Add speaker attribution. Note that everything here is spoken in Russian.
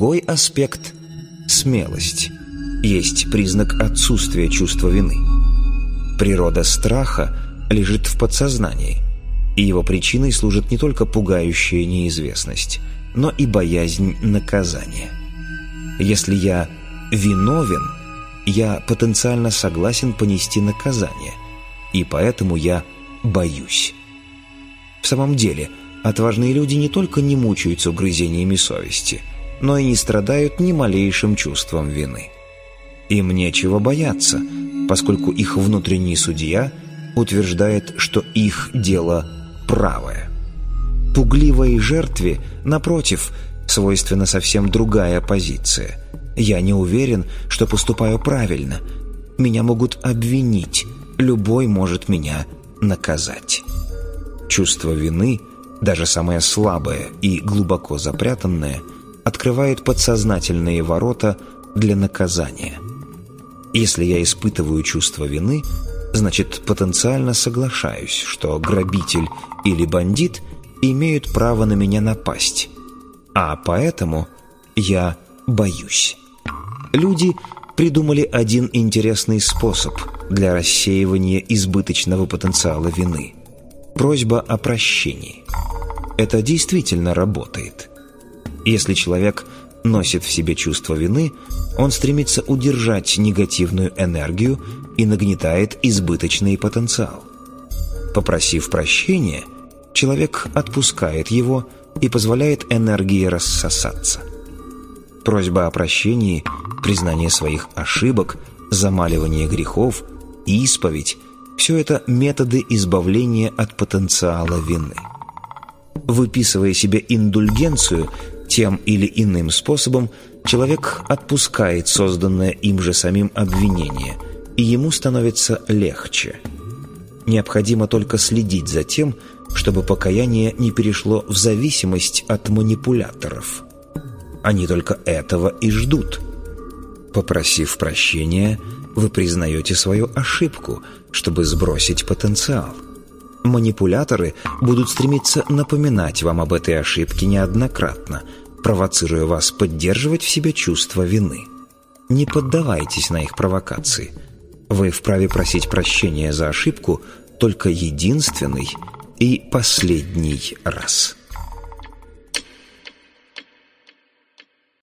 Speaker 1: Другой аспект – смелость – есть признак отсутствия чувства вины. Природа страха лежит в подсознании, и его причиной служит не только пугающая неизвестность, но и боязнь наказания. Если я виновен, я потенциально согласен понести наказание, и поэтому я боюсь. В самом деле, отважные люди не только не мучаются угрызениями совести, но и не страдают ни малейшим чувством вины. Им нечего бояться, поскольку их внутренний судья утверждает, что их дело правое. Пугливой жертве, напротив, свойственна совсем другая позиция. Я не уверен, что поступаю правильно. Меня могут обвинить, любой может меня наказать. Чувство вины, даже самое слабое и глубоко запрятанное, открывает подсознательные ворота для наказания. Если я испытываю чувство вины, значит, потенциально соглашаюсь, что грабитель или бандит имеют право на меня напасть, а поэтому я боюсь. Люди придумали один интересный способ для рассеивания избыточного потенциала вины – просьба о прощении. Это действительно работает. Если человек носит в себе чувство вины, он стремится удержать негативную энергию и нагнетает избыточный потенциал. Попросив прощения, человек отпускает его и позволяет энергии рассосаться. Просьба о прощении, признание своих ошибок, замаливание грехов, исповедь – все это методы избавления от потенциала вины. Выписывая себе индульгенцию, тем или иным способом человек отпускает созданное им же самим обвинение, и ему становится легче. Необходимо только следить за тем, чтобы покаяние не перешло в зависимость от манипуляторов. Они только этого и ждут. Попросив прощения, вы признаете свою ошибку, чтобы сбросить потенциал. Манипуляторы будут стремиться напоминать вам об этой ошибке неоднократно, провоцируя вас поддерживать в себе чувство вины. Не поддавайтесь на их провокации. Вы вправе просить прощения за ошибку только единственный и последний раз.